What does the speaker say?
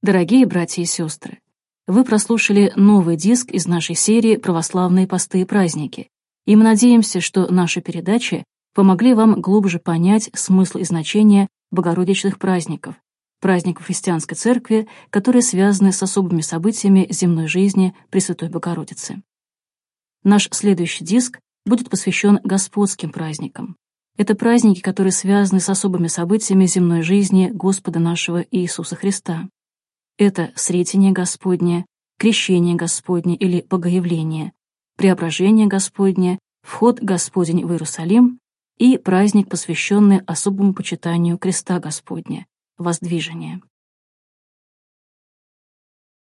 Дорогие братья и сестры, вы прослушали новый диск из нашей серии «Православные посты и праздники», и мы надеемся, что наши передачи помогли вам глубже понять смысл и значение богородичных праздников, праздников христианской церкви, которые связаны с особыми событиями земной жизни Пресвятой Богородицы. Наш следующий диск будет посвящен Господским праздникам. Это праздники, которые связаны с особыми событиями земной жизни Господа нашего Иисуса Христа. Это Сретение Господне, Крещение Господне или Богоявление, Преображение Господне, Вход Господень в Иерусалим и праздник, посвященный особому почитанию Креста Господня, Воздвижение.